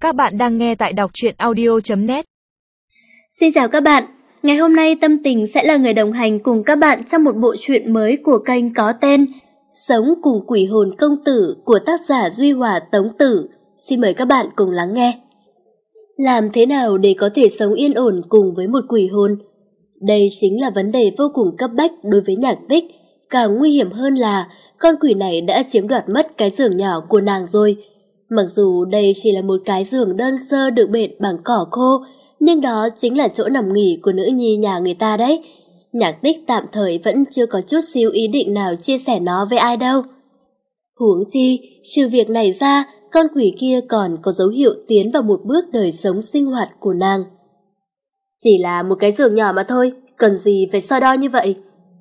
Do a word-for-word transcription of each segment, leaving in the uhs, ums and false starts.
Các bạn đang nghe tại đọc truyện audio chấm net. Xin chào các bạn, ngày hôm nay Tâm Tình sẽ là người đồng hành cùng các bạn trong một bộ truyện mới của kênh có tên Sống cùng quỷ hồn công tử của tác giả Duy Hòa Tống Tử. Xin mời các bạn cùng lắng nghe. Làm thế nào để có thể sống yên ổn cùng với một quỷ hồn? Đây chính là vấn đề vô cùng cấp bách đối với Nhạc Tích. Càng nguy hiểm hơn là con quỷ này đã chiếm đoạt mất cái giường nhỏ của nàng rồi. Mặc dù đây chỉ là một cái giường đơn sơ được bện bằng cỏ khô, nhưng đó chính là chỗ nằm nghỉ của nữ nhi nhà người ta đấy. Nhạc Tích tạm thời vẫn chưa có chút xíu ý định nào chia sẻ nó với ai đâu. Huống chi, trừ việc này ra, con quỷ kia còn có dấu hiệu tiến vào một bước đời sống sinh hoạt của nàng. Chỉ là một cái giường nhỏ mà thôi, cần gì phải so đo như vậy?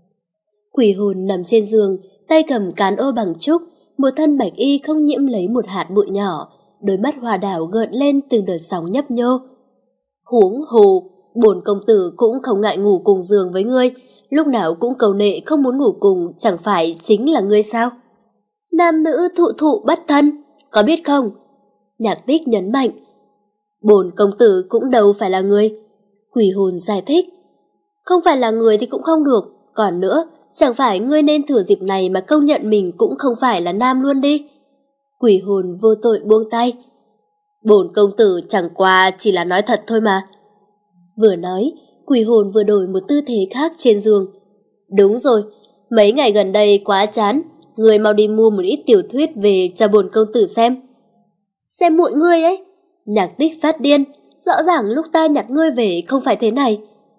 Quỷ hồn nằm trên giường, tay cầm cán ô bằng trúc, một thân bạch y không nhiễm lấy một hạt bụi nhỏ, đôi mắt hoa đảo gợn lên từng đợt sóng nhấp nhô. Huống hồ, bổn công tử cũng không ngại ngủ cùng giường với ngươi, lúc nào cũng cầu nệ không muốn ngủ cùng, chẳng phải chính là ngươi sao? Nam nữ thụ thụ bất thân, có biết không? Nhạc Tích nhấn mạnh. Bổn công tử cũng đâu phải là người. Quỷ hồn giải thích. Không phải là người thì cũng không được, còn nữa, chẳng phải ngươi nên thừa dịp này mà công nhận mình cũng không phải là nam luôn đi. Quỷ hồn vô tội buông tay. Bổn công tử chẳng qua chỉ là nói thật thôi mà. Vừa nói, quỷ hồn vừa đổi một tư thế khác trên giường. Đúng rồi, mấy ngày gần đây quá chán, ngươi mau đi mua một ít tiểu thuyết về cho bổn công tử xem. Xem muội ngươi ấy. Nhạc Tích phát điên, rõ ràng lúc ta nhặt ngươi về không phải thế này.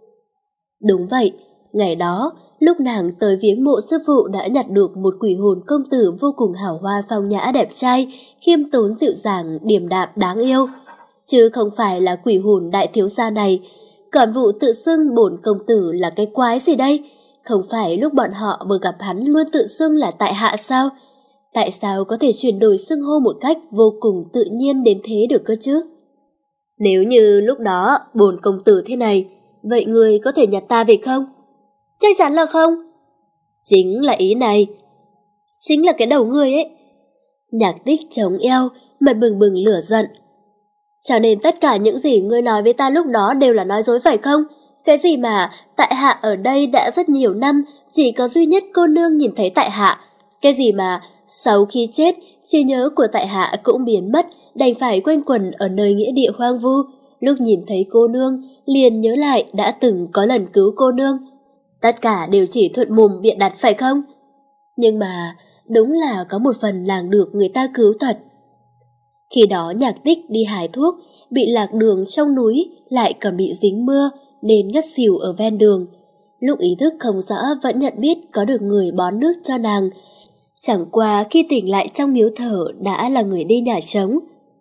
Đúng vậy, ngày đó, lúc nàng tới viếng mộ sư phụ đã nhặt được một quỷ hồn công tử vô cùng hào hoa phong nhã đẹp trai, khiêm tốn dịu dàng, điềm đạm đáng yêu. Chứ không phải là quỷ hồn đại thiếu gia này. Còn vụ tự xưng bổn công tử là cái quái gì đây? Không phải lúc bọn họ vừa gặp hắn luôn tự xưng là tại hạ sao? Tại sao có thể chuyển đổi xưng hô một cách vô cùng tự nhiên đến thế được cơ chứ? Nếu như lúc đó bổn công tử thế này, vậy người có thể nhặt ta về không? Chắc chắn là không. Chính là ý này. Chính là cái đầu ngươi ấy. Nhạc Tích chống eo, mặt bừng bừng lửa giận. Cho nên tất cả những gì ngươi nói với ta lúc đó đều là nói dối phải không? Cái gì mà tại hạ ở đây đã rất nhiều năm, chỉ có duy nhất cô nương nhìn thấy tại hạ. Cái gì mà sau khi chết, trí nhớ của tại hạ cũng biến mất, đành phải quanh quẩn ở nơi nghĩa địa hoang vu. Lúc nhìn thấy cô nương, liền nhớ lại đã từng có lần cứu cô nương. Tất cả đều chỉ thuận mồm bịa đặt phải không? Nhưng mà đúng là có một phần làng được người ta cứu thật. Khi đó Nhạc Tích đi hái thuốc, bị lạc đường trong núi, lại còn bị dính mưa nên ngất xỉu ở ven đường. Lúc ý thức không rõ vẫn nhận biết có được người bón nước cho nàng. Chẳng qua khi tỉnh lại trong miếu thờ đã là người đi nhà trống.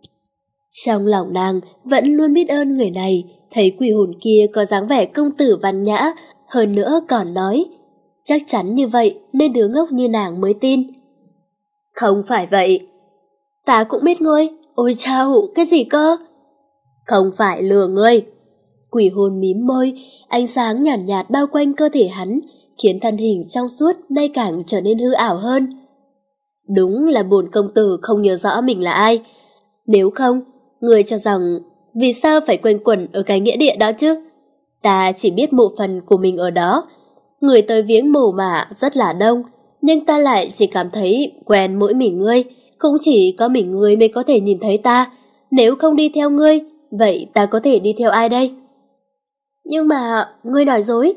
Trong lòng nàng vẫn luôn biết ơn người này, thấy quỷ hồn kia có dáng vẻ công tử văn nhã, hơn nữa còn nói, chắc chắn như vậy nên đứa ngốc như nàng mới tin. Không phải vậy. Ta cũng biết ngươi, ôi chao, cái gì cơ? Không phải lừa ngươi. Quỷ hồn mím môi, ánh sáng nhàn nhạt, nhạt bao quanh cơ thể hắn, khiến thân hình trong suốt nay càng trở nên hư ảo hơn. Đúng là bổn công tử không nhớ rõ mình là ai. Nếu không, ngươi cho rằng vì sao phải quanh quẩn ở cái nghĩa địa đó chứ? Ta chỉ biết mộ phần của mình ở đó. Người tới viếng mồ mà rất là đông, nhưng ta lại chỉ cảm thấy quen mỗi mình ngươi. Cũng chỉ có mình ngươi mới có thể nhìn thấy ta. Nếu không đi theo ngươi, vậy ta có thể đi theo ai đây? Nhưng mà ngươi nói dối.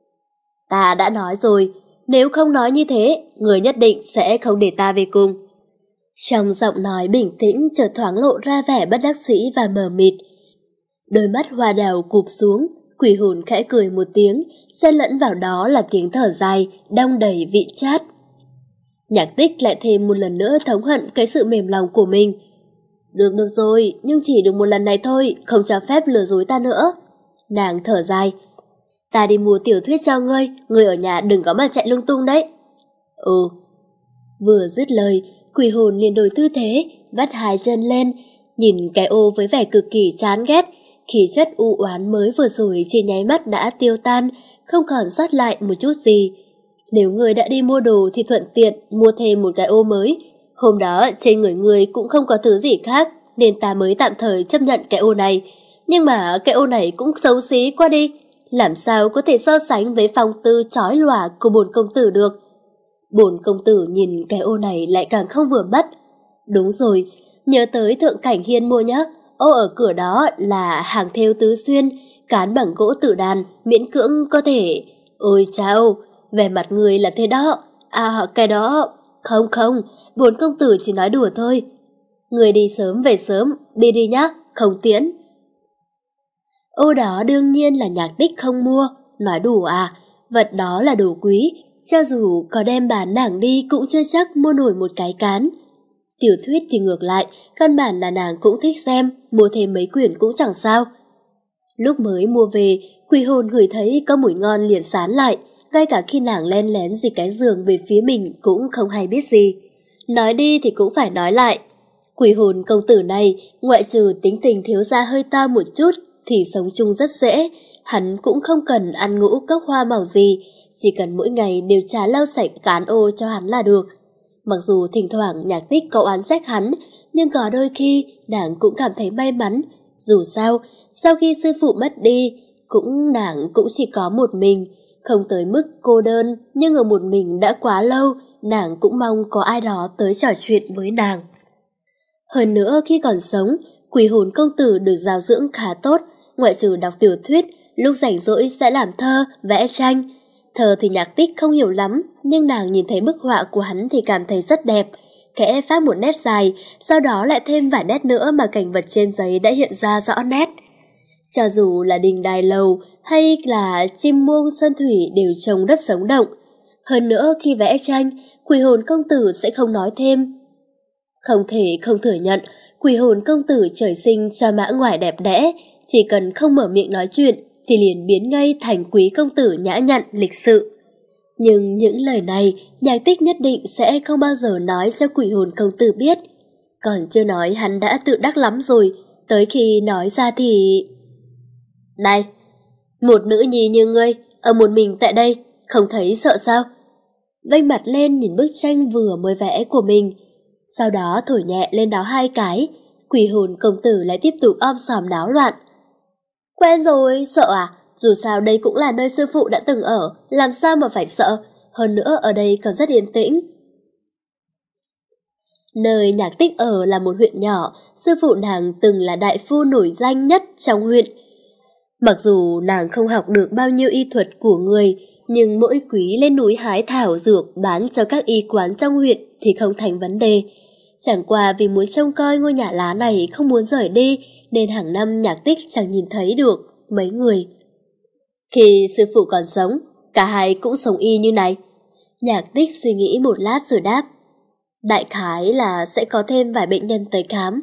Ta đã nói rồi, nếu không nói như thế, ngươi nhất định sẽ không để ta về cùng. Trong giọng nói bình tĩnh chợt thoáng lộ ra vẻ bất đắc dĩ và mờ mịt. Đôi mắt hoa đào cụp xuống, quỷ hồn khẽ cười một tiếng, xen lẫn vào đó là tiếng thở dài, đong đầy vị chát. Nhạc Tích lại thêm một lần nữa thống hận cái sự mềm lòng của mình. Được được rồi, nhưng chỉ được một lần này thôi, không cho phép lừa dối ta nữa. Nàng thở dài. Ta đi mua tiểu thuyết cho ngươi, ngươi ở nhà đừng có mà chạy lung tung đấy. Ừ. Vừa dứt lời, quỷ hồn liền đổi tư thế, vắt hai chân lên, nhìn cái ô với vẻ cực kỳ chán ghét. Khí chất u oán mới vừa rồi chỉ nháy mắt đã tiêu tan, không còn sót lại một chút gì. Nếu người đã đi mua đồ thì thuận tiện mua thêm một cái ô mới. Hôm đó trên người người cũng không có thứ gì khác, nên ta mới tạm thời chấp nhận cái ô này. Nhưng mà cái ô này cũng xấu xí quá đi, làm sao có thể so sánh với phong tư chói lòa của bổn công tử được. Bổn công tử nhìn cái ô này lại càng không vừa mắt. Đúng rồi, nhớ tới Thượng Cảnh Hiên mua nhá, ô ở cửa đó là hàng thêu tứ xuyên, cán bằng gỗ tử đàn, miễn cưỡng có thể. Ôi chao, vẻ mặt người là thế đó. À cái đó, không không, bổn công tử chỉ nói đùa thôi. Người đi sớm về sớm, đi đi nhá, không tiễn. Ô đó đương nhiên là Nhạc Tích không mua, nói đùa à, vật đó là đồ quý, cho dù có đem bán nàng đi cũng chưa chắc mua nổi một cái cán. Tiểu thuyết thì ngược lại, căn bản là nàng cũng thích xem, mua thêm mấy quyển cũng chẳng sao. Lúc mới mua về, Quỷ Hồn ngửi thấy có mùi ngon liền sán lại, ngay cả khi nàng len lén dịch cái giường về phía mình cũng không hay biết gì. Nói đi thì cũng phải nói lại, Quỷ Hồn công tử này, ngoại trừ tính tình thiếu gia hơi to một chút, thì sống chung rất dễ, hắn cũng không cần ăn ngũ cốc hoa màu gì, chỉ cần mỗi ngày đều trà lau sạch cán ô cho hắn là được. Mặc dù thỉnh thoảng Nhạc Tích có oán trách hắn, nhưng có đôi khi nàng cũng cảm thấy may mắn. Dù sao, sau khi sư phụ mất đi, cũng nàng cũng chỉ có một mình, không tới mức cô đơn, nhưng ở một mình đã quá lâu, nàng cũng mong có ai đó tới trò chuyện với nàng. Hơn nữa khi còn sống, Quỷ Hồn công tử được giáo dưỡng khá tốt, ngoại trừ đọc tiểu thuyết, lúc rảnh rỗi sẽ làm thơ, vẽ tranh. Thơ thì Nhạc Tích không hiểu lắm, nhưng nàng nhìn thấy bức họa của hắn thì cảm thấy rất đẹp. Khẽ phát một nét dài, sau đó lại thêm vài nét nữa mà cảnh vật trên giấy đã hiện ra rõ nét. Cho dù là đình đài lầu hay là chim muông sơn thủy đều trông rất sống động. Hơn nữa khi vẽ tranh, Quỷ Hồn công tử sẽ không nói thêm. Không thể không thừa nhận, Quỷ Hồn công tử trời sinh cho mã ngoài đẹp đẽ, chỉ cần không mở miệng nói chuyện thì liền biến ngay thành quý công tử nhã nhặn lịch sự. Nhưng những lời này Nhạc Tích nhất định sẽ không bao giờ nói cho Quỷ Hồn công tử biết. Còn chưa nói hắn đã tự đắc lắm rồi, tới khi nói ra thì... Này, một nữ nhi như ngươi, ở một mình tại đây, không thấy sợ sao? Vênh mặt lên nhìn bức tranh vừa mới vẽ của mình, sau đó thổi nhẹ lên đó hai cái, Quỷ Hồn công tử lại tiếp tục om sòm náo loạn. Quen rồi, sợ à? Dù sao đây cũng là nơi sư phụ đã từng ở, làm sao mà phải sợ, hơn nữa ở đây còn rất yên tĩnh. Nơi Nhạc Tích ở là một huyện nhỏ, sư phụ nàng từng là đại phu nổi danh nhất trong huyện. Mặc dù nàng không học được bao nhiêu y thuật của người, nhưng mỗi quý lên núi hái thảo dược bán cho các y quán trong huyện thì không thành vấn đề. Chẳng qua vì muốn trông coi ngôi nhà lá này không muốn rời đi, nên hàng năm Nhạc Tích chẳng nhìn thấy được mấy người. Khi sư phụ còn sống, cả hai cũng sống y như này. Nhạc Tích suy nghĩ một lát rồi đáp. Đại khái là sẽ có thêm vài bệnh nhân tới khám.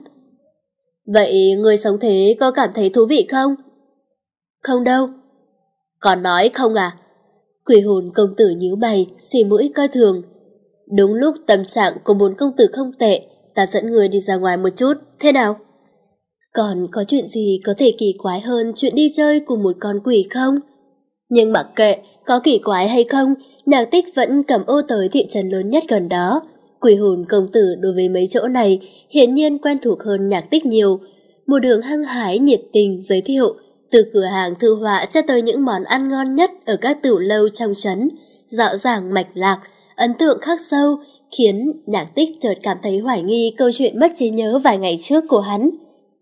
Vậy người sống thế có cảm thấy thú vị không? Không đâu. Còn nói không à? Quỷ Hồn công tử nhíu mày, xì mũi coi thường. Đúng lúc tâm trạng của bốn công tử không tệ, ta dẫn người đi ra ngoài một chút, thế nào? Còn có chuyện gì có thể kỳ quái hơn chuyện đi chơi cùng một con quỷ không? Nhưng mặc kệ, có kỳ quái hay không, Nhạc Tích vẫn cầm ô tới thị trấn lớn nhất gần đó. Quỷ Hồn công tử đối với mấy chỗ này hiển nhiên quen thuộc hơn Nhạc Tích nhiều. Một đường hăng hái nhiệt tình giới thiệu, từ cửa hàng thư họa cho tới những món ăn ngon nhất ở các tửu lâu trong trấn, rõ ràng mạch lạc, ấn tượng khắc sâu, khiến Nhạc Tích chợt cảm thấy hoài nghi câu chuyện mất trí nhớ vài ngày trước của hắn.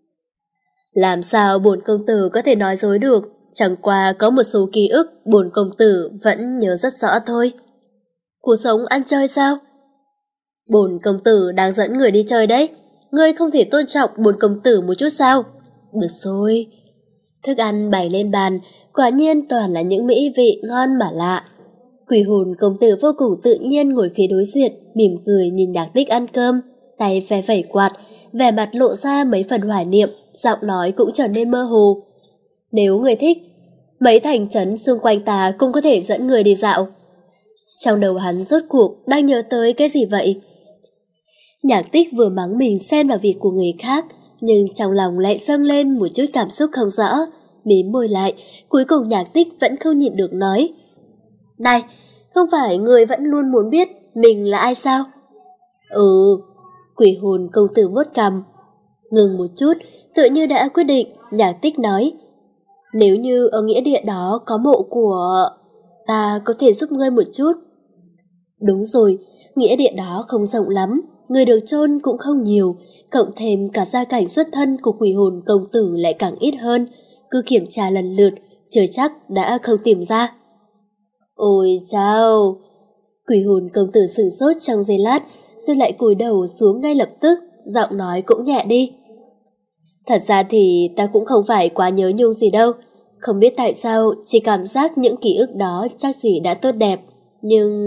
Làm sao bổn công tử có thể nói dối được, chẳng qua có một số ký ức bổn công tử vẫn nhớ rất rõ thôi. Cuộc sống ăn chơi sao? Bổn công tử đang dẫn người đi chơi đấy, ngươi không thể tôn trọng bổn công tử một chút sao? Được rồi. Thức ăn bày lên bàn, quả nhiên toàn là những mỹ vị ngon mà lạ. Quỷ Hồn công tử vô cùng tự nhiên ngồi phía đối diện, mỉm cười nhìn Nhạc Tích ăn cơm, tay phe phẩy quạt, vẻ mặt lộ ra mấy phần hoài niệm, giọng nói cũng trở nên mơ hồ. Nếu người thích, mấy thành trấn xung quanh ta cũng có thể dẫn người đi dạo. Trong đầu hắn rốt cuộc đang nhớ tới cái gì vậy? Nhạc Tích vừa mắng mình xen vào việc của người khác, nhưng trong lòng lại dâng lên một chút cảm xúc không rõ. Mím môi lại, cuối cùng Nhạc Tích vẫn không nhịn được nói. Này, không phải người vẫn luôn muốn biết mình là ai sao? Ừ, Quỷ Hồn công tử vuốt cằm. Ngừng một chút, tựa như đã quyết định, Nhạc Tích nói: nếu như ở nghĩa địa đó có mộ của... ta có thể giúp ngươi một chút. Đúng rồi, nghĩa địa đó không rộng lắm, người được chôn cũng không nhiều, cộng thêm cả gia cảnh xuất thân của quỷ hồn công tử lại càng ít hơn. Cứ kiểm tra lần lượt, chưa chắc đã không tìm ra. Ôi chao! Quỷ hồn công tử sửng sốt trong giây lát, rồi lại cúi đầu xuống ngay lập tức, giọng nói cũng nhẹ đi. Thật ra thì ta cũng không phải quá nhớ nhung gì đâu. Không biết tại sao, chỉ cảm giác những ký ức đó chắc gì đã tốt đẹp. Nhưng...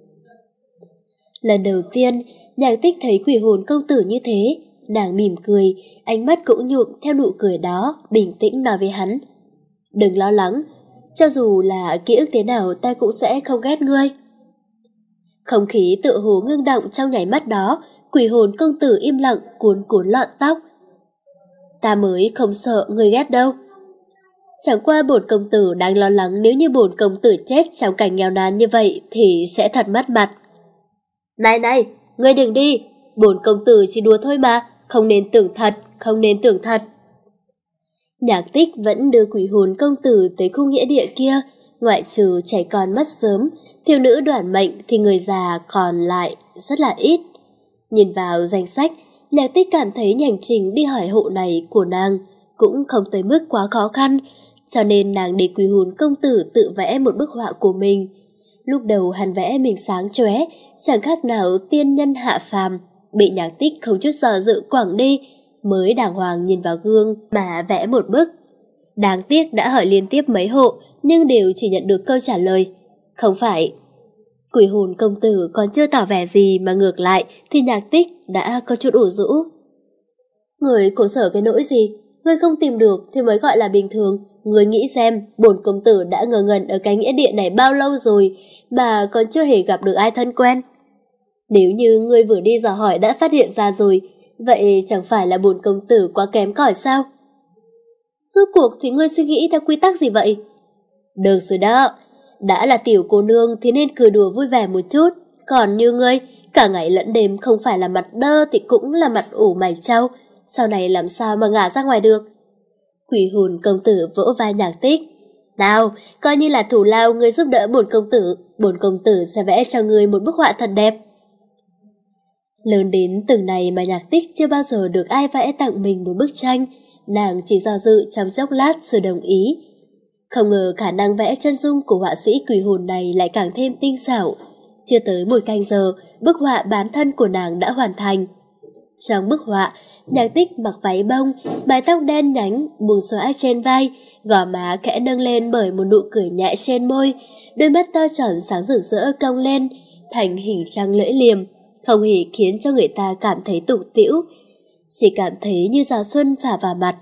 lần đầu tiên, Nhạc Tích thấy quỷ hồn công tử như thế, nàng mỉm cười, ánh mắt cũng nhuộm theo nụ cười đó, bình tĩnh nói với hắn: đừng lo lắng, cho dù là ký ức thế nào ta cũng sẽ không ghét ngươi. Không khí tựa hồ ngưng động trong nháy mắt đó, quỷ hồn công tử im lặng cuốn cuốn lọn tóc. Ta mới không sợ ngươi ghét đâu. Chẳng qua bổn công tử đang lo lắng nếu như bổn công tử chết trong cảnh nghèo nàn như vậy thì sẽ thật mất mặt. Này này, ngươi đừng đi, bổn công tử chỉ đùa thôi mà, không nên tưởng thật, không nên tưởng thật. Nhạc Tích vẫn đưa quỷ hồn công tử tới khu nghĩa địa kia, ngoại trừ trẻ con mất sớm, thiếu nữ đoản mệnh thì người già còn lại rất là ít. Nhìn vào danh sách, Nhạc Tích cảm thấy hành trình đi hỏi hộ này của nàng cũng không tới mức quá khó khăn, cho nên nàng để quỷ hồn công tử tự vẽ một bức họa của mình. Lúc đầu hắn vẽ mình sáng chóe, chẳng khác nào tiên nhân hạ phàm, bị Nhạc Tích không chút do dự quẳng đi, mới đàng hoàng nhìn vào gương mà vẽ một bức. Đáng tiếc đã hỏi liên tiếp mấy hộ, nhưng đều chỉ nhận được câu trả lời: không phải. Quỷ hồn công tử còn chưa tỏ vẻ gì mà ngược lại thì Nhạc Tích đã có chút ủ rũ. Người khổ sở cái nỗi gì? Người không tìm được thì mới gọi là bình thường. Người nghĩ xem, bổn công tử đã ngờ ngẩn ở cái nghĩa địa này bao lâu rồi mà còn chưa hề gặp được ai thân quen. Nếu như người vừa đi dò hỏi đã phát hiện ra rồi, vậy chẳng phải là bổn công tử quá kém cỏi sao? Rốt cuộc thì ngươi suy nghĩ theo quy tắc gì vậy? Được rồi đó, đã là tiểu cô nương thì nên cười đùa vui vẻ một chút. Còn như ngươi, cả ngày lẫn đêm không phải là mặt đơ thì cũng là mặt ủ mày trâu, sau này làm sao mà ngả ra ngoài được. Quỷ hồn công tử vỗ vai Nhạc Tích: nào, coi như là thủ lao ngươi giúp đỡ bổn công tử, bổn công tử sẽ vẽ cho ngươi một bức họa thật đẹp. Lớn đến từng này mà Nhạc Tích chưa bao giờ được ai vẽ tặng mình một bức tranh, nàng chỉ do dự trong chốc lát rồi đồng ý. Không ngờ khả năng vẽ chân dung của họa sĩ quỷ hồn này lại càng thêm tinh xảo. Chưa tới một canh giờ, bức họa bán thân của nàng đã hoàn thành. Trong bức họa, Nhạc Tích mặc váy bông, mái tóc đen nhánh buông xõa trên vai, gò má khẽ nâng lên bởi một nụ cười nhẹ trên môi, đôi mắt to tròn sáng rực rỡ cong lên thành hình trăng lưỡi liềm, không hề khiến cho người ta cảm thấy tủi tĩu, chỉ cảm thấy như gió xuân phả vào mặt.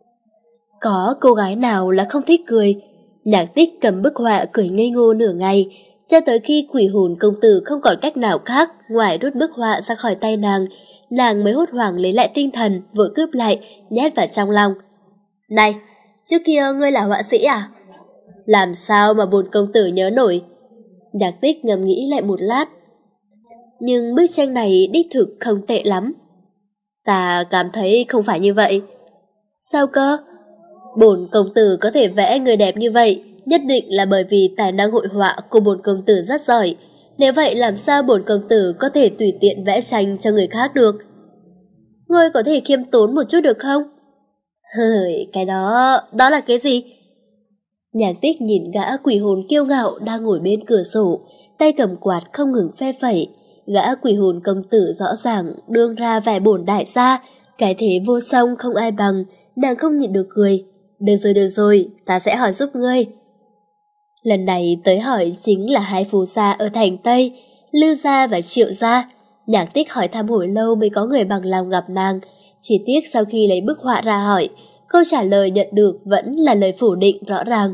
Có cô gái nào là không thích cười? Nhạc Tích cầm bức họa cười ngây ngô nửa ngày, cho tới khi quỷ hồn công tử không còn cách nào khác ngoài rút bức họa ra khỏi tay nàng, nàng mới hốt hoảng lấy lại tinh thần, vội cướp lại, nhét vào trong lòng. Này, trước kia ngươi là họa sĩ à? Làm sao mà bổn công tử nhớ nổi? Nhạc Tích ngầm nghĩ lại một lát. Nhưng bức tranh này đích thực không tệ lắm. Ta cảm thấy không phải như vậy. Sao cơ? Bổn công tử có thể vẽ người đẹp như vậy, nhất định là bởi vì tài năng hội họa của bổn công tử rất giỏi. Nếu vậy làm sao bổn công tử có thể tùy tiện vẽ tranh cho người khác được? Ngươi có thể khiêm tốn một chút được không? Hời, cái đó, đó là cái gì? Nhạc Tích nhìn gã quỷ hồn kiêu ngạo đang ngồi bên cửa sổ, tay cầm quạt không ngừng phe phẩy. Gã quỷ hồn công tử rõ ràng đương ra vẻ bổn đại gia, cái thế vô song không ai bằng, nàng không nhịn được cười. Được rồi, được rồi, ta sẽ hỏi giúp ngươi. Lần này tới hỏi chính là hai phú gia ở thành Tây, Lưu gia và Triệu gia. Nhạc Tích hỏi thăm hồi lâu mới có người bằng lòng gặp nàng. Chỉ tiếc sau khi lấy bức họa ra hỏi, câu trả lời nhận được vẫn là lời phủ định rõ ràng.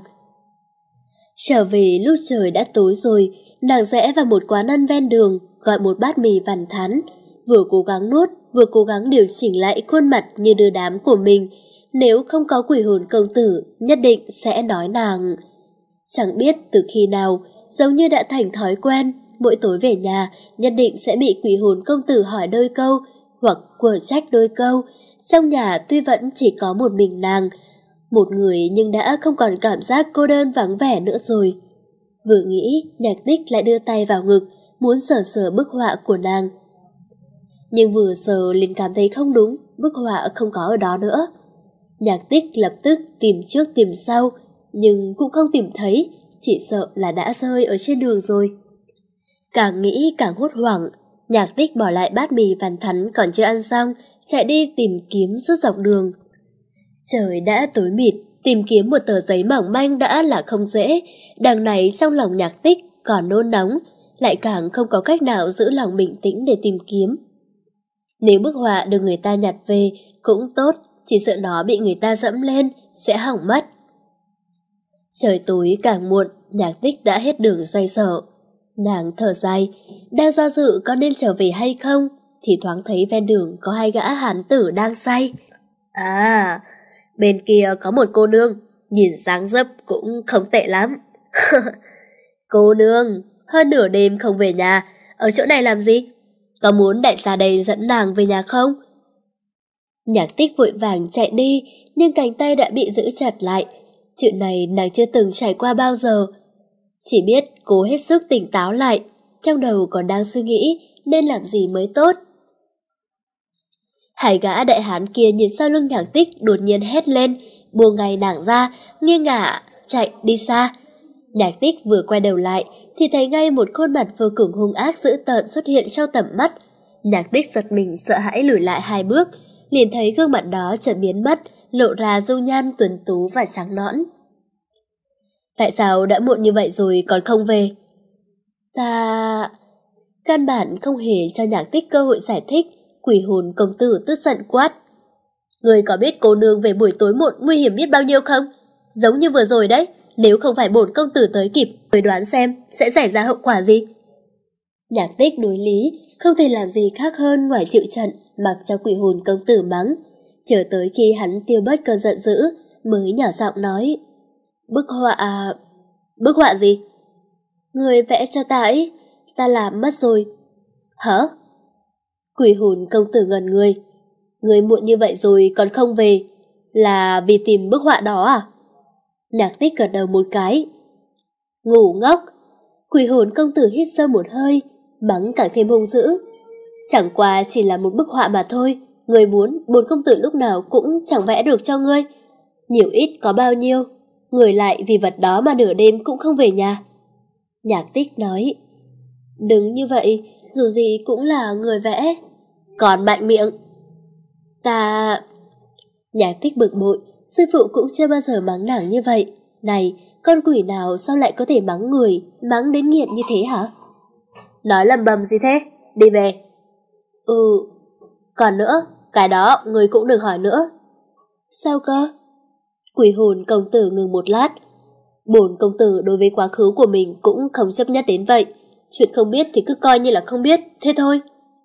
Trở về lúc trời đã tối rồi, nàng rẽ vào một quán ăn ven đường, gọi một bát mì vằn thắn, vừa cố gắng nuốt, vừa cố gắng điều chỉnh lại khuôn mặt như đưa đám của mình. Nếu không có quỷ hồn công tử, nhất định sẽ nói nàng. Chẳng biết từ khi nào, giống như đã thành thói quen, mỗi tối về nhà nhất định sẽ bị quỷ hồn công tử hỏi đôi câu, hoặc quở trách đôi câu, trong nhà tuy vẫn chỉ có một mình nàng, một người nhưng đã không còn cảm giác cô đơn vắng vẻ nữa rồi. Vừa nghĩ, Nhạc Tích lại đưa tay vào ngực, muốn sờ sờ bức họa của nàng. Nhưng vừa sờ liền cảm thấy không đúng, bức họa không có ở đó nữa. Nhạc Tích lập tức tìm trước tìm sau, nhưng cũng không tìm thấy, chỉ sợ là đã rơi ở trên đường rồi. Càng nghĩ càng hốt hoảng, Nhạc Tích bỏ lại bát mì vằn thắn còn chưa ăn xong, chạy đi tìm kiếm suốt dọc đường. Trời đã tối mịt, tìm kiếm một tờ giấy mỏng manh đã là không dễ, đằng này trong lòng Nhạc Tích còn nôn nóng, lại càng không có cách nào giữ lòng bình tĩnh để tìm kiếm. Nếu bức họa được người ta nhặt về cũng tốt, chỉ sợ nó bị người ta dẫm lên sẽ hỏng mất. Trời tối càng muộn, Nhạc Tích đã hết đường xoay sở. Nàng thở dài, đang do dự có nên trở về hay không, thì thoáng thấy ven đường có hai gã hán tử đang say. À, bên kia có một cô nương, nhìn dáng dấp cũng không tệ lắm. Cô nương, hơn nửa đêm không về nhà, ở chỗ này làm gì? Có muốn đại gia đây dẫn nàng về nhà không? Nhạc Tích vội vàng chạy đi, nhưng cánh tay đã bị giữ chặt lại. Chuyện này nàng chưa từng trải qua bao giờ. Chỉ biết cố hết sức tỉnh táo lại, trong đầu còn đang suy nghĩ nên làm gì mới tốt. Hai gã đại hán kia nhìn sau lưng Nhạc Tích đột nhiên hét lên, buông ngay nàng ra, nghiêng ngả chạy đi xa. Nhạc Tích vừa quay đầu lại thì thấy ngay một khuôn mặt vô cùng hung ác dữ tợn xuất hiện trong tầm mắt. Nhạc Tích giật mình sợ hãi lùi lại hai bước, liền thấy gương mặt đó chợt biến mất, lộ ra dung nhan tuấn tú và trắng nõn. Tại sao đã muộn như vậy rồi còn không về? Ta... Căn bản không hề cho Nhạc Tích cơ hội giải thích, quỷ hồn công tử tức giận quát. Người có biết cô nương về buổi tối muộn nguy hiểm biết bao nhiêu không? Giống như vừa rồi đấy, nếu không phải bổn công tử tới kịp, người đoán xem sẽ xảy ra hậu quả gì? Nhạc Tích đối lý, không thể làm gì khác hơn ngoài chịu trận, mặc cho quỷ hồn công tử mắng. Chờ tới khi hắn tiêu bớt cơn giận dữ, mới nhỏ giọng nói. Bức họa... Bức họa gì? Người vẽ cho ta ấy, ta làm mất rồi. Hả? Quỷ hồn công tử ngẩn người. Người muộn như vậy rồi còn không về, là vì tìm bức họa đó à? Nhạc Tích gật đầu một cái. Ngủ ngốc. Quỷ hồn công tử hít sâu một hơi, mắng càng thêm hung dữ. Chẳng qua chỉ là một bức họa mà thôi, người muốn bổn công tử lúc nào cũng chẳng vẽ được cho ngươi. Nhiều ít có bao nhiêu, người lại vì vật đó mà nửa đêm cũng không về nhà. Nhạc Tích nói. Đừng như vậy, dù gì cũng là người vẽ. Còn mạnh miệng. Ta... Nhạc Tích bực bội, sư phụ cũng chưa bao giờ mắng nàng như vậy. Này, con quỷ nào sao lại có thể mắng người, mắng đến nghiện như thế hả? Nói lầm bầm gì thế? Đi về. Ừ, còn nữa, cái đó người cũng đừng hỏi nữa. Sao cơ? Quỷ hồn công tử ngừng một lát. Bổn công tử đối với quá khứ của mình cũng không chấp nhất đến vậy. Chuyện không biết thì cứ coi như là không biết, thế thôi.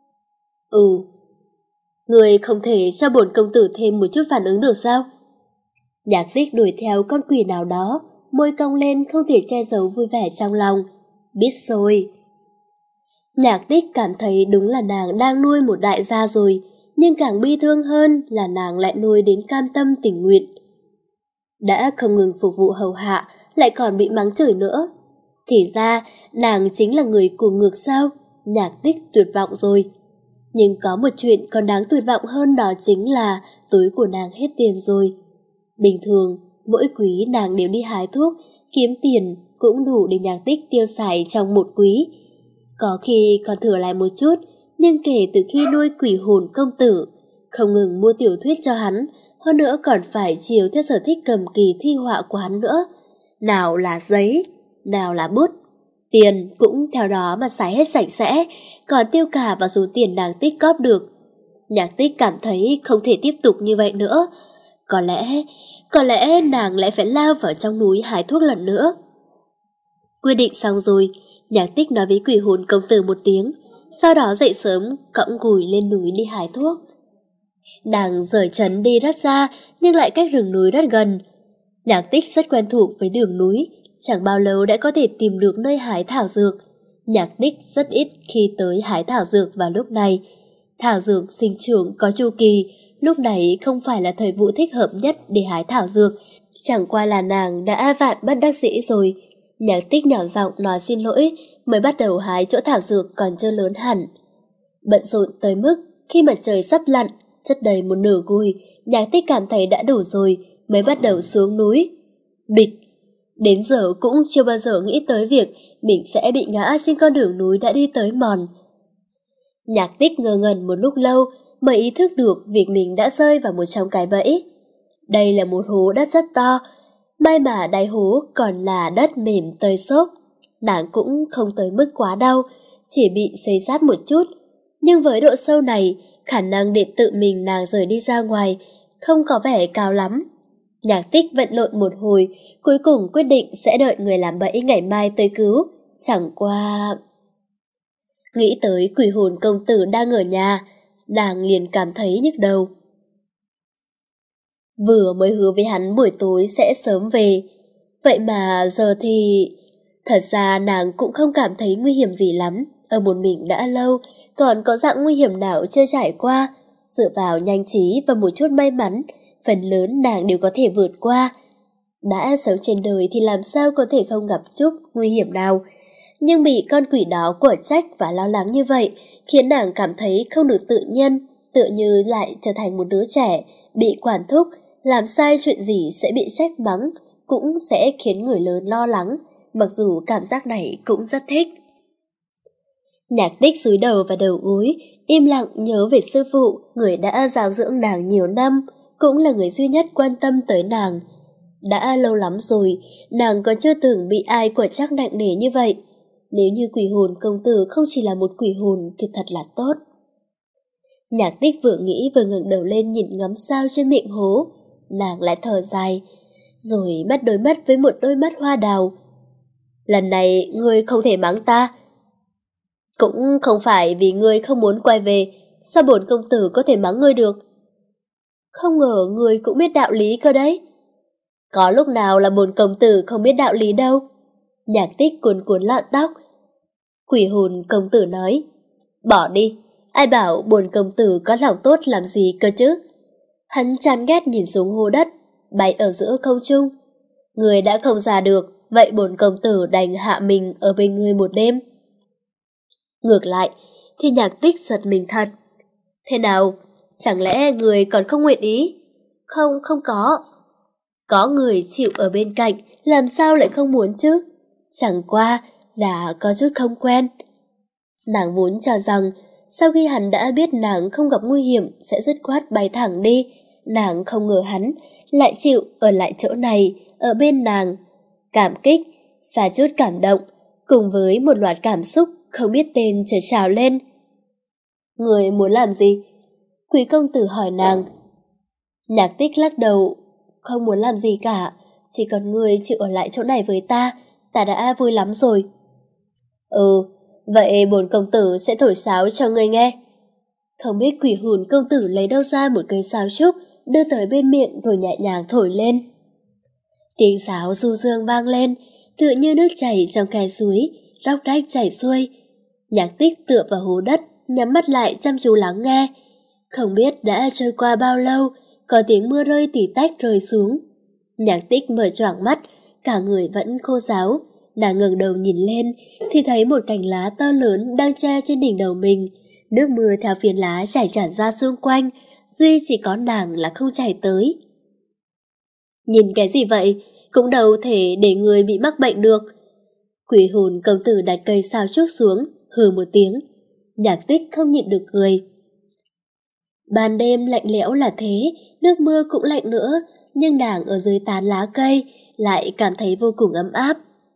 Ừ. Người không thể cho bổn công tử thêm một chút phản ứng được sao? Nhạc Tích đuổi theo con quỷ nào đó, môi cong lên không thể che giấu vui vẻ trong lòng. Biết rồi. Nhạc Tích cảm thấy đúng là nàng đang nuôi một đại gia rồi, nhưng càng bi thương hơn là nàng lại nuôi đến cam tâm tình nguyện. Đã không ngừng phục vụ hầu hạ, lại còn bị mắng chửi nữa. Thì ra, nàng chính là người cuồng ngược sao? Nhạc Tích tuyệt vọng rồi. Nhưng có một chuyện còn đáng tuyệt vọng hơn, đó chính là túi của nàng hết tiền rồi. Bình thường, mỗi quý nàng đều đi hái thuốc, kiếm tiền cũng đủ để Nhạc Tích tiêu xài trong một quý. Có khi còn thừa lại một chút, nhưng kể từ khi nuôi quỷ hồn công tử, không ngừng mua tiểu thuyết cho hắn, hơn nữa còn phải chiều theo sở thích cầm kỳ thi họa của hắn nữa. Nào là giấy, nào là bút. Tiền cũng theo đó mà xài hết sạch sẽ, còn tiêu cả vào số tiền nàng tích cóp được. Nhạc Tích cảm thấy không thể tiếp tục như vậy nữa. Có lẽ, có lẽ nàng lại phải lao vào trong núi hái thuốc lần nữa. Quyết định xong rồi, Nhạc Tích nói với quỷ hồn công tử một tiếng, sau đó dậy sớm cõng gùi lên núi đi hái thuốc. Nàng rời trấn đi rất xa, nhưng lại cách rừng núi rất gần. Nhạc Tích rất quen thuộc với đường núi, chẳng bao lâu đã có thể tìm được nơi hái thảo dược. Nhạc Tích rất ít khi tới hái thảo dược vào lúc này. Thảo dược sinh trưởng có chu kỳ, lúc này không phải là thời vụ thích hợp nhất để hái thảo dược. Chẳng qua là nàng đã vạn bất đắc dĩ rồi. Nhạc Tích nhỏ giọng nói xin lỗi, mới bắt đầu hái chỗ thảo dược còn chưa lớn hẳn. Bận rộn tới mức khi mặt trời sắp lặn, chất đầy một nửa gùi, Nhạc Tích cảm thấy đã đủ rồi, mới bắt đầu xuống núi. Bịch! Đến giờ cũng chưa bao giờ nghĩ tới việc mình sẽ bị ngã trên con đường núi đã đi tới mòn. Nhạc Tích ngơ ngẩn một lúc lâu mới ý thức được việc mình đã rơi vào một trong cái bẫy. Đây là một hố đất rất to, may mà đáy hố còn là đất mềm tơi xốp. Nàng cũng không tới mức quá đau, chỉ bị xây sát một chút. Nhưng với độ sâu này, khả năng để tự mình nàng rời đi ra ngoài không có vẻ cao lắm. Nhạc Tích vận lộn một hồi, cuối cùng quyết định sẽ đợi người làm bẫy ngày mai tới cứu. Chẳng qua... Nghĩ tới quỷ hồn công tử đang ở nhà, nàng liền cảm thấy nhức đầu. Vừa mới hứa với hắn buổi tối sẽ sớm về, vậy mà giờ thì... Thật ra nàng cũng không cảm thấy nguy hiểm gì lắm, ở một mình đã lâu, còn có dạng nguy hiểm nào chưa trải qua. Dựa vào nhanh trí và một chút may mắn, phần lớn nàng đều có thể vượt qua. Đã sống trên đời thì làm sao có thể không gặp chút nguy hiểm nào. Nhưng bị con quỷ đó quở trách và lo lắng như vậy khiến nàng cảm thấy không được tự nhiên, tựa như lại trở thành một đứa trẻ bị quản thúc, làm sai chuyện gì sẽ bị trách mắng, cũng sẽ khiến người lớn lo lắng, mặc dù cảm giác này cũng rất thích. Nhạc Tích cúi đầu vào đầu gối, im lặng nhớ về sư phụ, người đã giáo dưỡng nàng nhiều năm, cũng là người duy nhất quan tâm tới nàng. Đã lâu lắm rồi, nàng còn chưa từng bị ai quở trách nặng nề như vậy. Nếu như quỷ hồn công tử không chỉ là một quỷ hồn thì thật là tốt. Nhạc Tích vừa nghĩ vừa ngẩng đầu lên nhìn ngắm sao trên miệng hố, nàng lại thở dài, rồi mắt đối mắt với một đôi mắt hoa đào. Lần này ngươi không thể mắng ta. Cũng không phải vì ngươi không muốn quay về, sao bổn công tử có thể mắng ngươi được? Không ngờ ngươi cũng biết đạo lý cơ đấy. Có lúc nào là bổn công tử không biết đạo lý đâu. Nhạc Tích cuốn cuốn lọn tóc. Quỷ hồn công tử nói, bỏ đi, ai bảo bổn công tử có lòng tốt làm gì cơ chứ. Hắn chán ghét nhìn xuống hố đất, bay ở giữa không trung. Người đã không ra được, vậy bổn công tử đành hạ mình ở bên người một đêm. Ngược lại, thì Nhạc Tích giật mình thật. Thế nào, chẳng lẽ người còn không nguyện ý? Không, không có. Có người chịu ở bên cạnh, làm sao lại không muốn chứ? Chẳng qua là có chút không quen. Nàng vốn cho rằng sau khi hắn đã biết nàng không gặp nguy hiểm sẽ dứt khoát bay thẳng đi, nàng không ngờ hắn lại chịu ở lại chỗ này, ở bên nàng. Cảm kích và chút cảm động, cùng với một loạt cảm xúc không biết tên chợt trào lên. Người muốn làm gì? Quý công tử hỏi nàng. Nhạc Tích lắc đầu, không muốn làm gì cả, chỉ cần người chịu ở lại chỗ này với ta, ta đã vui lắm rồi. Ừ, vậy bổn công tử sẽ thổi sáo cho người nghe. Không biết quỷ hồn công tử lấy đâu ra một cây sáo trúc, đưa tới bên miệng rồi nhẹ nhàng thổi lên. Tiếng sáo du dương vang lên, tựa như nước chảy trong khe suối, róc rách chảy xuôi. Nhạc Tích tựa vào hố đất, nhắm mắt lại chăm chú lắng nghe. Không biết đã trôi qua bao lâu, có tiếng mưa rơi tỉ tách rơi xuống. Nhạc Tích mở choàng mắt, cả người vẫn khô ráo. Nàng ngẩng đầu nhìn lên thì thấy một cành lá to lớn đang che trên đỉnh đầu mình. Nước mưa theo phiến lá chảy tràn ra xung quanh, duy chỉ có nàng là không chảy tới. Nhìn cái gì vậy? Cũng đâu thể để người bị mắc bệnh được. Quỷ hồn công tử đặt cây sao trúc xuống, hừ một tiếng. Nhạc Tích không nhịn được cười. Ban đêm lạnh lẽo là thế, nước mưa cũng lạnh nữa, nhưng nàng ở dưới tán lá cây lại cảm thấy vô cùng ấm áp.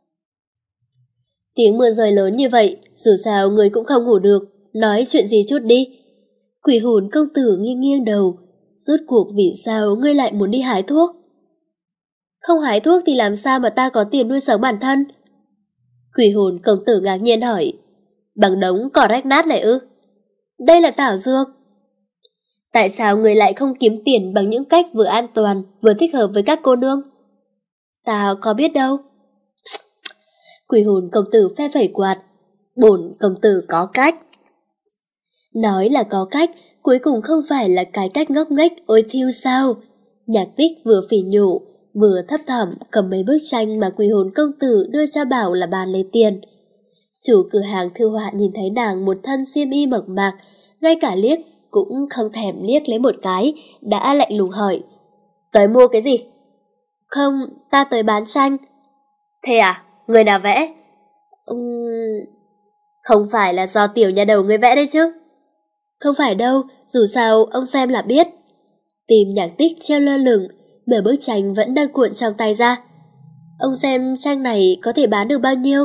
Tiếng mưa rơi lớn như vậy, dù sao người cũng không ngủ được, nói chuyện gì chút đi. Quỷ hồn công tử nghiêng nghiêng đầu, rốt cuộc vì sao ngươi lại muốn đi hái thuốc? Không hái thuốc thì làm sao mà ta có tiền nuôi sống bản thân? Quỷ hồn công tử ngạc nhiên hỏi. Bằng đống cỏ rách nát này ư? Đây là thảo dược. Tại sao người lại không kiếm tiền bằng những cách vừa an toàn vừa thích hợp với các cô nương? Ta có biết đâu. Quỷ hồn công tử phe phẩy quạt. Bổn công tử có cách. Nói là có cách, cuối cùng không phải là cái cách ngốc nghếch ôi thiêu sao? Nhạc Tích vừa phỉ nhổ, vừa thấp thỏm cầm mấy bức tranh mà Quỷ Hồn công tử đưa cho bảo là bàn lấy tiền. Chủ cửa hàng thư họa nhìn thấy nàng một thân xiêm y mộc mạc, ngay cả liếc cũng không thèm liếc lấy một cái, đã lạnh lùng hỏi. Tới mua cái gì? Không, ta tới bán tranh. Thế à? Người nào vẽ? Uhm... Không phải là do tiểu nhà đầu người vẽ đấy chứ? Không phải đâu, dù sao ông xem là biết. Tim Nhạc Tích treo lơ lửng, mở bức tranh vẫn đang cuộn trong tay ra. Ông xem tranh này có thể bán được bao nhiêu?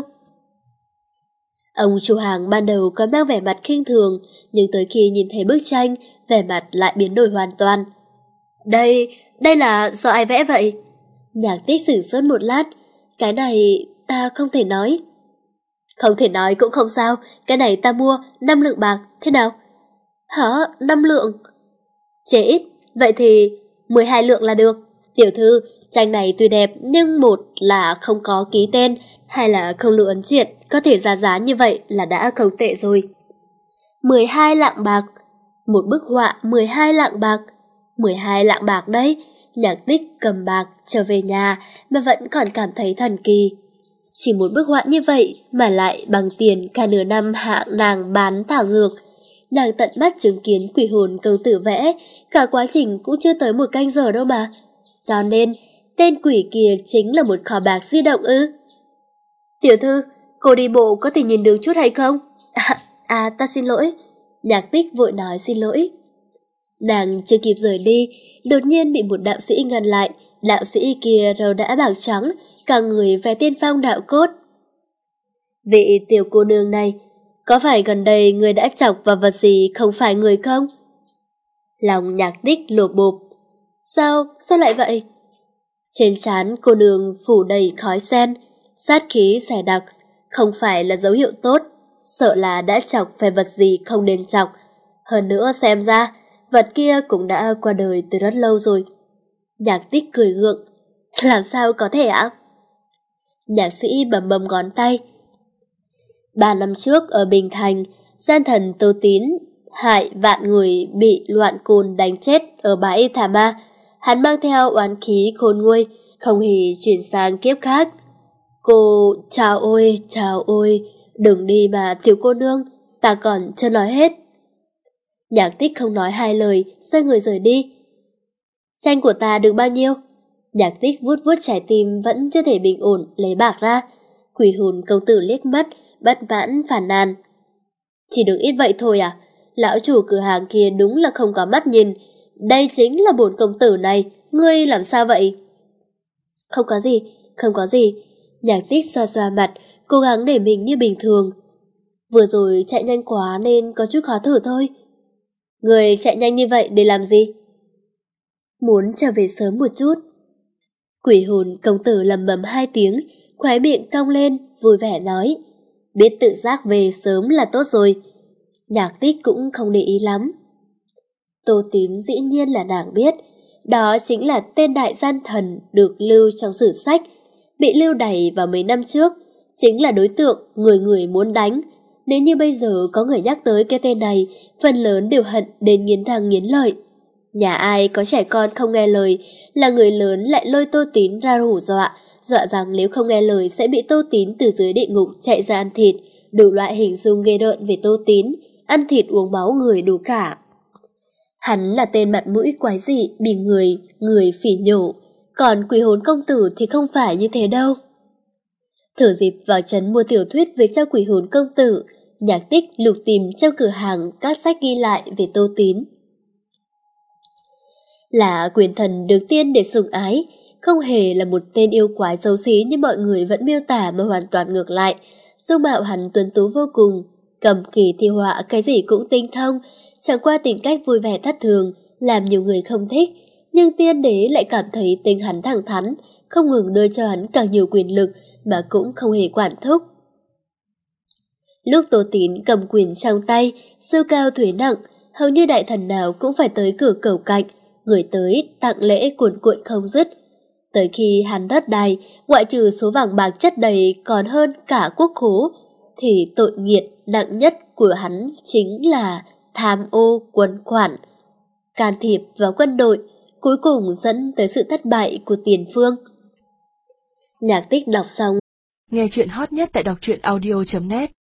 Ông chủ hàng ban đầu có mang vẻ mặt khinh thường, nhưng tới khi nhìn thấy bức tranh, vẻ mặt lại biến đổi hoàn toàn. Đây, đây là do ai vẽ vậy? Nhạc Tích sửng sốt một lát. Cái này ta không thể nói. Không thể nói cũng không sao, cái này ta mua năm lượng bạc, thế nào? Hả, năm lượng? Chế ít, vậy thì mười hai lượng là được. Tiểu thư, tranh này tuy đẹp nhưng một là không có ký tên, hay là không lưu ấn triện, có thể ra giá như vậy là đã không tệ rồi. mười hai lạng bạc, một bức họa mười hai lạng bạc, mười hai lạng bạc đấy. Nhạc Tích cầm bạc trở về nhà mà vẫn còn cảm thấy thần kỳ. Chỉ một bức họa như vậy mà lại bằng tiền cả nửa năm hạng nàng bán thảo dược. Nàng tận mắt chứng kiến Quỷ Hồn công tử vẽ, cả quá trình cũng chưa tới một canh giờ đâu mà. Cho nên, tên quỷ kia chính là một kho bạc di động ư? Tiểu thư, cô đi bộ có thể nhìn được chút hay không? À, à ta xin lỗi. Nhạc Tích vội nói xin lỗi. Nàng chưa kịp rời đi, đột nhiên bị một đạo sĩ ngăn lại. Đạo sĩ kia râu đã bạc trắng, cả người vẻ tiên phong đạo cốt. Vị tiểu cô nương này, có phải gần đây người đã chọc vào vật gì không phải người không? Lòng Nhạc Tích lột bộp. Sao, sao lại vậy? Trên trán cô nương phủ đầy khói sen, sát khí dày đặc, không phải là dấu hiệu tốt, sợ là đã chọc phải vật gì không nên chọc. Hơn nữa xem ra, vật kia cũng đã qua đời từ rất lâu rồi. Nhạc Tích cười gượng. Làm sao có thể ạ? Nhạc sĩ bầm bầm ngón tay. Ba năm trước ở Bình Thành, gian thần Tô Tín hại vạn người bị loạn côn đánh chết ở bãi Thả Ma. Hắn mang theo oán khí khôn nguôi, không hề chuyển sang kiếp khác. Cô, chào ôi, chào ôi, đừng đi mà thiếu cô nương, ta còn chưa nói hết. Nhạc Tích không nói hai lời, xoay người rời đi. Tranh của ta được bao nhiêu? Nhạc Tích vuốt vuốt trái tim vẫn chưa thể bình ổn, lấy bạc ra. Quỷ Hồn công tử liếc mắt, bất mãn phản nàn. Chỉ được ít vậy thôi à? Lão chủ cửa hàng kia đúng là không có mắt nhìn. Đây chính là bổn công tử này, ngươi làm sao vậy? Không có gì, không có gì. Nhạc Tích xoa xoa mặt, cố gắng để mình như bình thường. Vừa rồi chạy nhanh quá nên có chút khó thở thôi. Người chạy nhanh như vậy để làm gì? Muốn trở về sớm một chút. Quỷ Hồn công tử lầm bầm hai tiếng, khóe miệng cong lên, vui vẻ nói. Biết tự giác về sớm là tốt rồi. Nhạc Tích cũng không để ý lắm. Tô Tín dĩ nhiên là nàng biết. Đó chính là tên đại gian thần được lưu trong sử sách, bị lưu đày vào mấy năm trước. Chính là đối tượng người người muốn đánh. Nếu như bây giờ có người nhắc tới cái tên này, phần lớn đều hận đến nghiến răng nghiến lợi. Nhà ai có trẻ con không nghe lời là người lớn lại lôi Tô Tín ra hù dọa, dọa rằng nếu không nghe lời sẽ bị Tô Tín từ dưới địa ngục chạy ra ăn thịt, đủ loại hình dung ghê rợn về Tô Tín, ăn thịt uống máu người đủ cả. Hắn là tên mặt mũi quái dị, bị người, người phỉ nhổ, còn Quỷ Hồn công tử thì không phải như thế đâu. Thử dịp vào trấn mua tiểu thuyết về cho Quỷ Hồn công tử, Nhạc Tích lục tìm trong cửa hàng các sách ghi lại về Tô Tín. Là quyền thần được tiên để sủng ái, không hề là một tên yêu quái xấu xí như mọi người vẫn miêu tả mà hoàn toàn ngược lại. Dung mạo hắn tuấn tú vô cùng, cầm kỳ thi họa cái gì cũng tinh thông, chẳng qua tính cách vui vẻ thất thường, làm nhiều người không thích, nhưng tiên đế lại cảm thấy tính hắn thẳng thắn, không ngừng đưa cho hắn càng nhiều quyền lực mà cũng không hề quản thúc. Lúc Tô Tín cầm quyền trong tay, siêu cao thuế nặng, hầu như đại thần nào cũng phải tới cửa cầu cạnh, người tới tặng lễ cuồn cuộn không dứt. Tới khi hắn đất đai, ngoại trừ số vàng bạc chất đầy còn hơn cả quốc khố, thì tội nghiệt nặng nhất của hắn chính là tham ô, quấn khoản, can thiệp vào quân đội, cuối cùng dẫn tới sự thất bại của Tiền Phương. Nhạc Tích đọc xong. Nghe chuyện hot nhất tại đọc truyện audio chấm net.